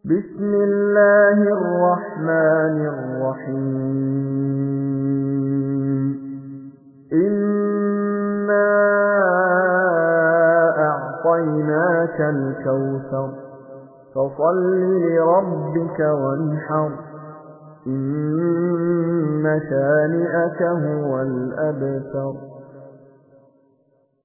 بسم الله الرحمن الرحيم إنا أعطيناك الكوثر فصل لربك وانحر إن شانئك هو الأبتر